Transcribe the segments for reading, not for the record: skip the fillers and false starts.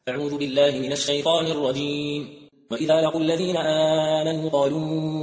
أعوذ بالله من الشيطان الرجيم. وإذا لقوا الذين آمنوا قالوا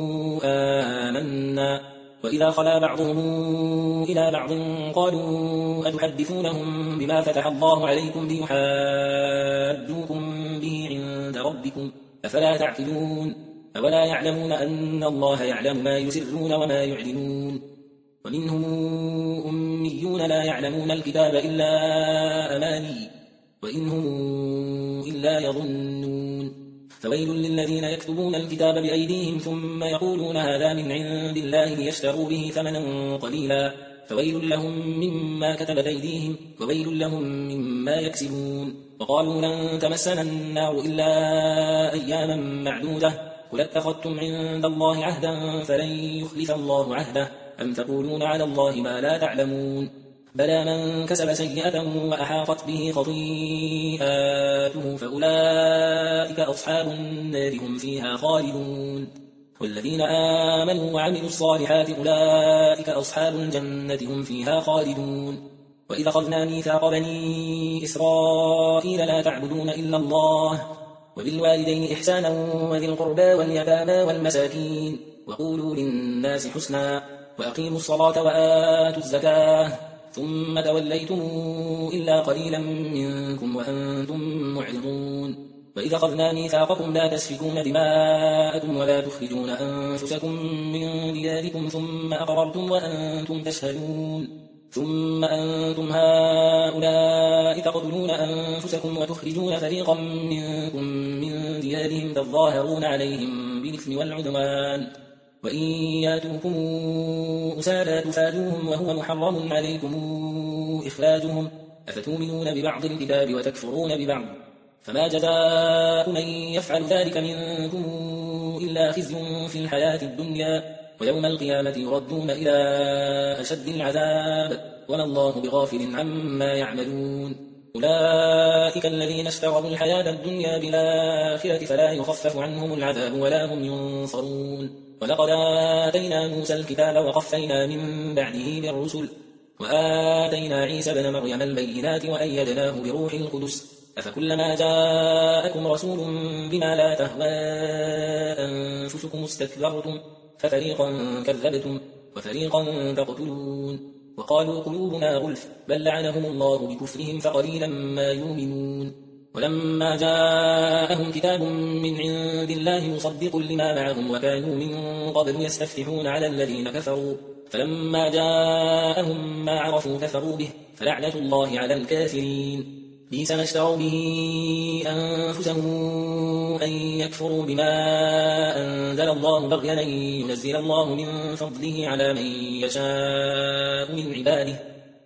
آمنا وإذا خلا بعضهم إلى بعض قالوا أتحدثونهم بما فتح الله عليكم ليحاجوكم به عند ربكم أفلا تعقلون أولا يعلمون أن الله يعلم ما يسرون وما يعلنون ومنهم أميون لا يعلمون الكتاب إلا أماني وإن هم إلا يظنون فويل للذين يكتبون الكتاب بأيديهم ثم يقولون هذا من عند الله ليشتروا به ثمنا قليلا فويل لهم مما كتبت أيديهم وويل لهم مما يكسبون وقالوا لن تمسنا النار إلا أياما معدودة قل اتخذتم عند الله عهدا فلن يخلف الله عهده أم تقولون على الله ما لا تعلمون بلى من كسب سيئة وأحاطت به خطيئاته فأولئك أصحاب النار هم فيها خالدون والذين آمنوا وعملوا الصالحات أولئك أصحاب الجنة هم فيها خالدون وإذا أخذنا ميثاق بني إسرائيل لا تعبدون إلا الله وبالوالدين إحسانا وذي القربى واليتامى والمساكين وقولوا للناس حسنا وأقيموا الصلاة وآتوا الزكاة ثم توليتم إلا قليلا منكم وأنتم معرضون وإذا أخذنا ميثاقكم لا تسفكون دماءكم ولا تخرجون أنفسكم من دياركم ثم أقررتم وأنتم تشهدون ثم أنتم هؤلاء تقتلون أنفسكم وتخرجون فريقا منكم من ديارهم تظاهرون عليهم بالإثم والعدوان وإن ياتوكم أسارى تفادوهم وهو محرم عليكم إخراجهم أفتؤمنون ببعض الكتاب وتكفرون ببعض فما جزاء من يفعل ذلك منكم إلا خزي في الحياة الدنيا ويوم القيامة يردون إلى أشد العذاب وما الله بغافل عما يعملون أولئك الذين اشتروا الحياة الدنيا بالآخرة فلا يخفف عنهم العذاب ولا هم ينصرون ولقد آتينا موسى الكتاب وقفينا من بعده بالرسل وآتينا عيسى بن مريم البينات وأيدناه بروح القدس أفكلما جاءكم رسول بما لا تهوى أنفسكم استكبرتم ففريقا كذبتم وفريقا تقتلون وقالوا قلوبنا غلف بل لعنهم الله بكفرهم فقليلا ما يؤمنون ولما جاءهم كتاب من عند الله مصدق لما معهم وكانوا من قبل يستفتحون على الذين كفروا فلما جاءهم ما عرفوا كفروا به فلعنة الله على الكافرين بئس ما اشتروا به أنفسهم أن يكفروا بما أنزل الله بغيا أن ينزل الله من فضله على من يشاء من عباده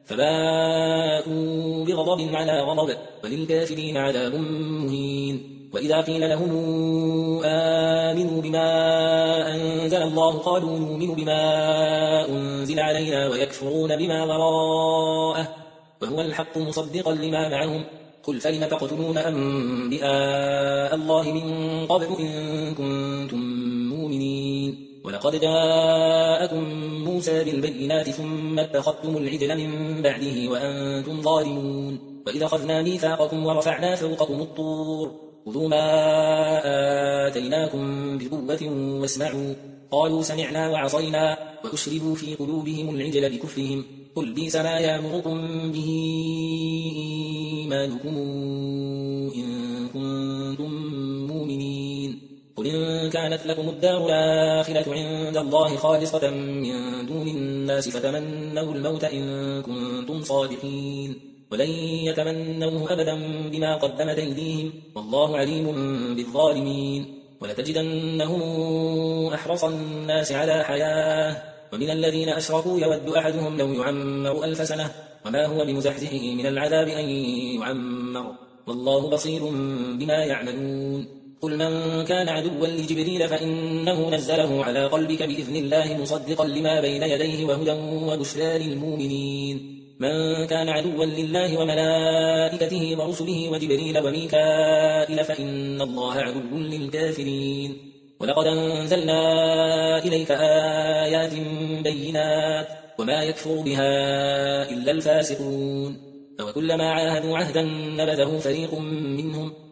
فباءوا بغضب على غضب وللكافرين عذاب مهين وإذا قيل لهم آمنوا بما أنزل الله قالوا نؤمن بما أنزل علينا ويكفرون بما وراءه وهو الحق مصدقا لما معهم قل فلم تقتلون أنبياء الله من قبل إن كنتم مؤمنين ولقد جاءكم موسى بالبينات ثم اتخذتم العجل من بعده وأنتم ظالمون وإذا أخذنا ميثاقكم ورفعنا فوقكم الطور خذوا ما آتيناكم بقوة واسمعوا قالوا سمعنا وعصينا وأشربوا في قلوبهم العجل بكفرهم قل بئس ما يأمركم به إيمانكم إن كنتم مؤمنين قل إن كانت لكم الدار الآخرة عند الله خالصة من دون الناس فتمنوا الموت إن كنتم صادقين ولن يتمنوه أبدا بما قدمت أيديهم والله عليم بالظالمين ولتجدنهم أحرص الناس على حياة ومن الذين أشركوا يود أحدهم لو يعمر 1000 سنة وما هو بمزحزحه من العذاب أن يعمر والله بصير بما يعملون قل من كان عدوا لجبريل فإنه نزله على قلبك بإذن الله مصدقا لما بين يديه وهدى وبشرى للمؤمنين من كان عدوا لله وملائكته ورسله وجبريل وميكائيل فإن الله عدو للكافرين ولقد أنزلنا إليك آيات بينات وما يكفر بها إلا الفاسقون فوكلما عاهدوا عهدا نبذه فريق منهم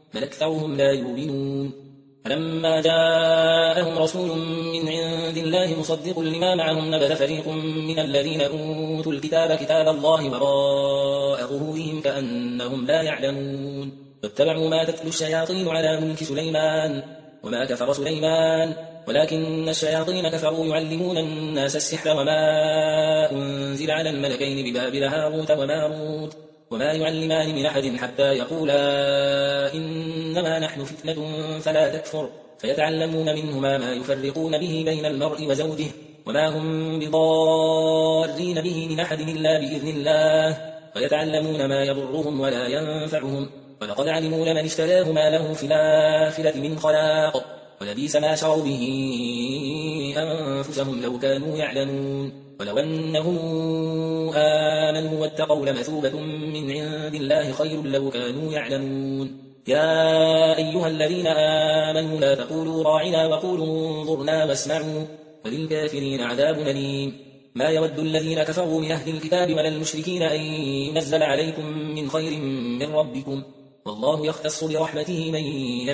بل أكثرهم لا يؤمنون. فلما جاءهم رسول من عند الله مصدق لما معهم نبذ فريق من الذين أوتوا الكتاب كتاب الله وراء ظهورهم كأنهم لا يعلمون. واتبعوا ما تتلو الشياطين على ملك سليمان وما كفر سليمان ولكن الشياطين كفروا يعلمون الناس السحر وما أنزل على الملكين ببابل هاروت وماروت وما يعلمان من أحد حتى يقولا إنما نحن فتنة فلا تكفر فيتعلمون منهما ما يفرقون به بين المرء وزوجه وما هم بضارين به من أحد إلا بإذن الله ويتعلمون ما يضرهم ولا ينفعهم ولقد علموا لمن اشتراه ما له في الآخرة من خلاق ولبئس ما شروا به أنفسهم لو كانوا يعلمون. ولو أنهم آمنوا واتقوا لمثوبة من عند الله خير لو كانوا يعلمون. يا أيها الذين آمنوا لا تقولوا راعنا وقولوا انظرنا واسمعوا وللكافرين عذاب أليم. ما يود الذين كفروا من أهل الكتاب ولا المشركين أن ينزل عليكم من خير من ربكم والله يختص برحمته من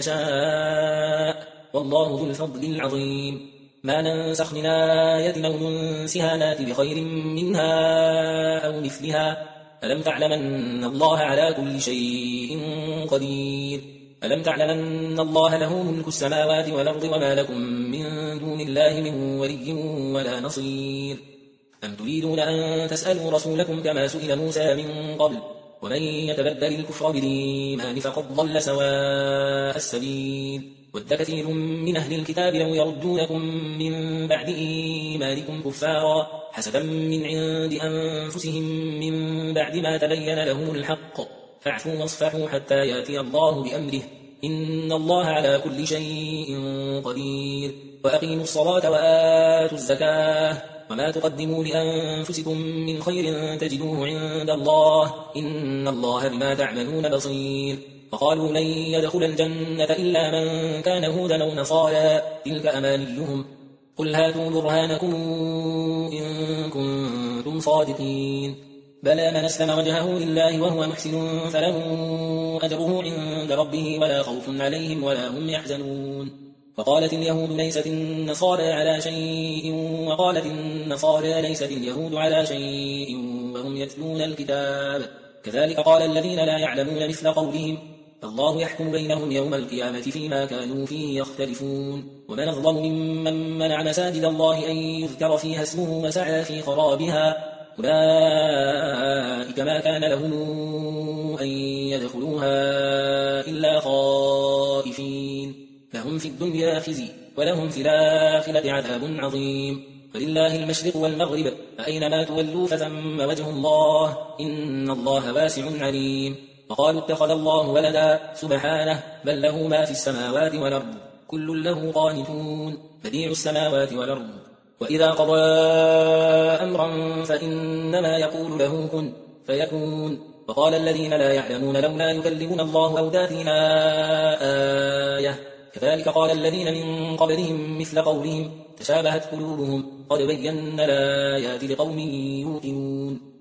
يشاء والله ذو الفضل العظيم. ما ننسخ من آية أو ننسها نات بخير منها أو مثلها ألم تعلم أن الله على كل شيء قدير. ألم تعلم أن الله له ملك السماوات والأرض وما لكم من دون الله من ولي ولا نصير. أم تريدون أن تسألوا رسولكم كما سئل موسى من قبل ومن يتبدل الكفر بالإيمان فقد ضل سواء السبيل. ود كثير من أهل الكتاب لو يردونكم من بعد إيمانكم كفارا حسدا من عند أنفسهم من بعد ما تبين لهم الحق فاعفوا واصفحوا حتى يأتي الله بأمره إن الله على كل شيء قدير. وأقيموا الصلاة وآتوا الزكاة وما تقدموا لأنفسكم من خير تجدوه عند الله إن الله بما تعملون بصير. فقالوا لن يدخل الجنة إلا من كان هودا أو نصارى تلك أمانيهم قل هاتوا برهانكم إن كنتم صادقين. بلى من أسلم وجهه لله وهو محسن فله أجره عند ربه ولا خوف عليهم ولا هم يحزنون. فقالت اليهود ليست النصارى على شيء وقالت النصارى ليست اليهود على شيء وهم يتلون الكتاب كذلك قال الذين لا يعلمون مثل قولهم الله يحكم بينهم يوم القيامة فيما كانوا فيه يختلفون. ومن أظلم ممن منع مساجد الله أن يذكر فيها اسمه وسعى في خرابها أولئك ما كان لهم أن يدخلوها إلا خائفين لهم في الدنيا خزي ولهم في الآخرة عذاب عظيم. ولله المشرق والمغرب فأينما تولوا فثم وجه الله إن الله واسع عليم. وقالوا اتخذ الله ولدا سبحانه بل له ما في السماوات والأرض كل له قانتون بديع السماوات والأرض وإذا قضى أمرا فإنما يقول له كن فيكون. وقال الذين لا يعلمون لولا يكلمنا الله أو تأتينا آية كذلك قال الذين من قبلهم مثل قولهم تشابهت قلوبهم قد بينا الآيات لقوم يوقنون.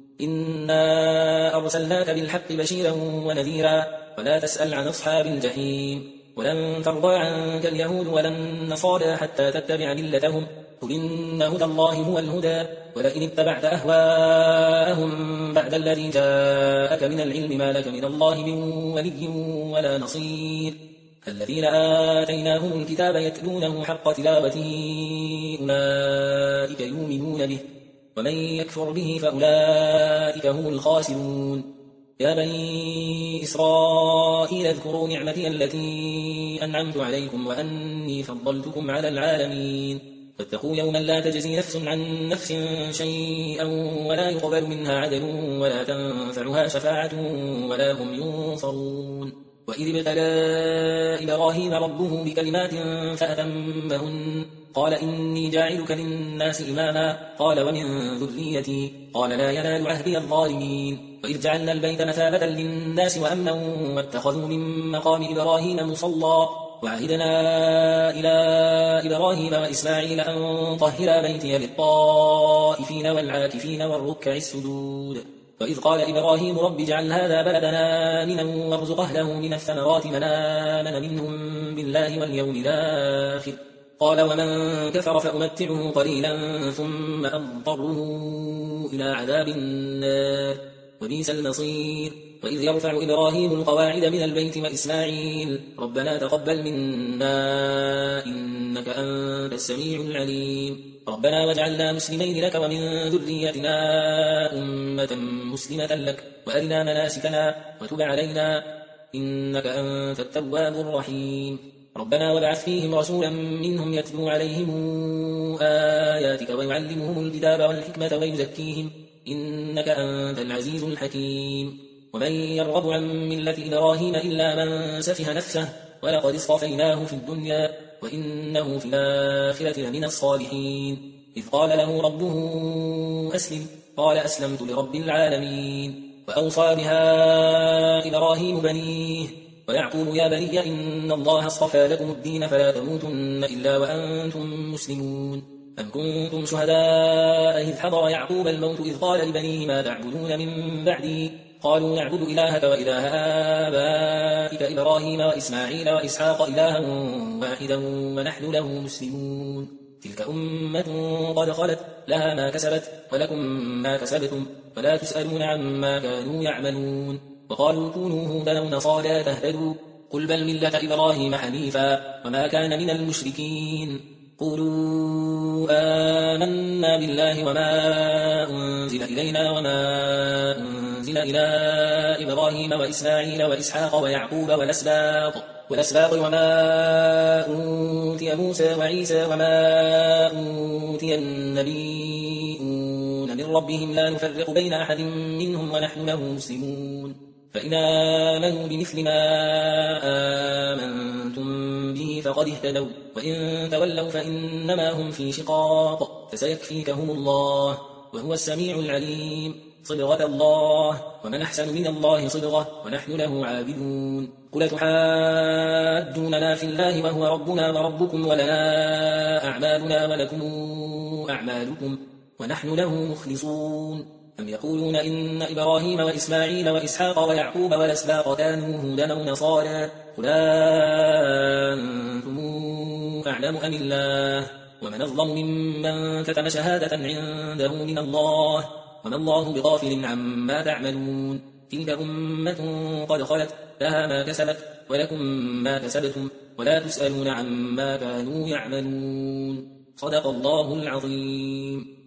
إنا أرسلناك بالحق بشيرا ونذيرا ولا تسأل عن أصحاب الجحيم. ولن ترضى عنك اليهود ولا النصارى حتى تتبع ملتهم قل إن هدى الله هو الهدى ولئن اتبعت أهواءهم بعد الذي جاءك من العلم ما لك من الله من ولي ولا نصير. الذين آتيناهم الكتاب يتلونه حق تلاوته أولئك يؤمنون به ومن يكفر به فأولئك هم الخاسرون. يا بني إسرائيل اذكروا نعمتي التي أنعمت عليكم وأني فضلتكم على العالمين. فاتقوا يوما لا تجزي نفس عن نفس شيئا ولا يقبل منها عدل ولا تنفعها شفاعة ولا هم ينصرون. وإذ ابتلى إبراهيم ربه بكلمات فأتمهن قال إني جاعلك للناس إماما قال ومن ذريتي قال لا ينال عهدي الظالمين. وإذ جعلنا البيت مثابة للناس وأمنا واتخذوا من مقام إبراهيم مصلى وعهدنا إلى إبراهيم وإسماعيل أن طهرا بيتي للطائفين والعاكفين والركع السجود. وإذ قال إبراهيم رب اجعل هذا بلدنا آمنا وارزق أهله من الثمرات من آمن منهم بالله واليوم الآخر قال ومن كفر فأمتعه قليلا ثم أضطره إلى عذاب النار وبئس المصير وإذ يرفع إبراهيم القواعد من البيت وإسماعيل ربنا تقبل منا إنك أنت السميع العليم ربنا واجعلنا مسلمين لك ومن ذريتنا أمة مسلمة لك وأرنا مناسكنا وتب علينا إنك أنت التواب الرحيم ربنا وابعث فيهم رسولا منهم يتلو عليهم آياتك ويعلمهم الكتاب والحكمة ويزكيهم إنك أنت العزيز الحكيم ومن يرغب عن ملة إبراهيم إلا من سفه نفسه ولقد اصطفيناه في الدنيا وإنه في الآخرة لمن الصالحين إذ قال له ربه أسلم قال أسلمت لرب العالمين وأوصى بها إبراهيم بنيه ويعقوب يا بني إن الله اصطفى لكم الدين فلا تموتن إلا وأنتم مسلمون أم كنتم شهداء إذ حضر يعقوب الموت إذ قال لبنيه ما تعبدون من بعدي قالوا نعبد إلهك وإله آبائك إبراهيم وإسماعيل وإسحاق إلها واحدا ونحن له مسلمون تلك أمة قد خلت لها ما كسبت ولكم ما كسبتم ولا تسألون عما كانوا يعملون وقالوا كونوا هودا أو نصارى تهتدوا قل بل ملة إبراهيم حنيفا وما كان من المشركين قولوا آمنا بالله وما أنزل إلينا وما أنزل إلى إبراهيم وإسماعيل وإسحاق ويعقوب والأسباط وما أوتي موسى وعيسى وما أوتي النبيون من ربهم لا نفرق بين أحد منهم ونحن له مسلمون فإن آمنوا بمثل ما آمنتم به فقد اهتدوا وإن تولوا فإنما هم في شقاق فسيكفيكهم الله وهو السميع العليم صبغة الله ومن أحسن من الله صبغة ونحن له عابدون قل تحاجوننا في الله وهو ربنا وربكم ولنا أعمالنا ولكم أعمالكم ونحن له مخلصون أم يقولون إن إبراهيم وإسماعيل وإسحاق ويعقوب والأسباط كانوا هودا أو نصارى قل أنتم أعلم أم الله ومن أظلم ممن كتم شهادة عنده من الله وما الله بغافل عما تعملون تلك أمة قد خلت لها ما كسبت ولكم ما كسبتم ولا تسألون عما كانوا يعملون صدق الله العظيم.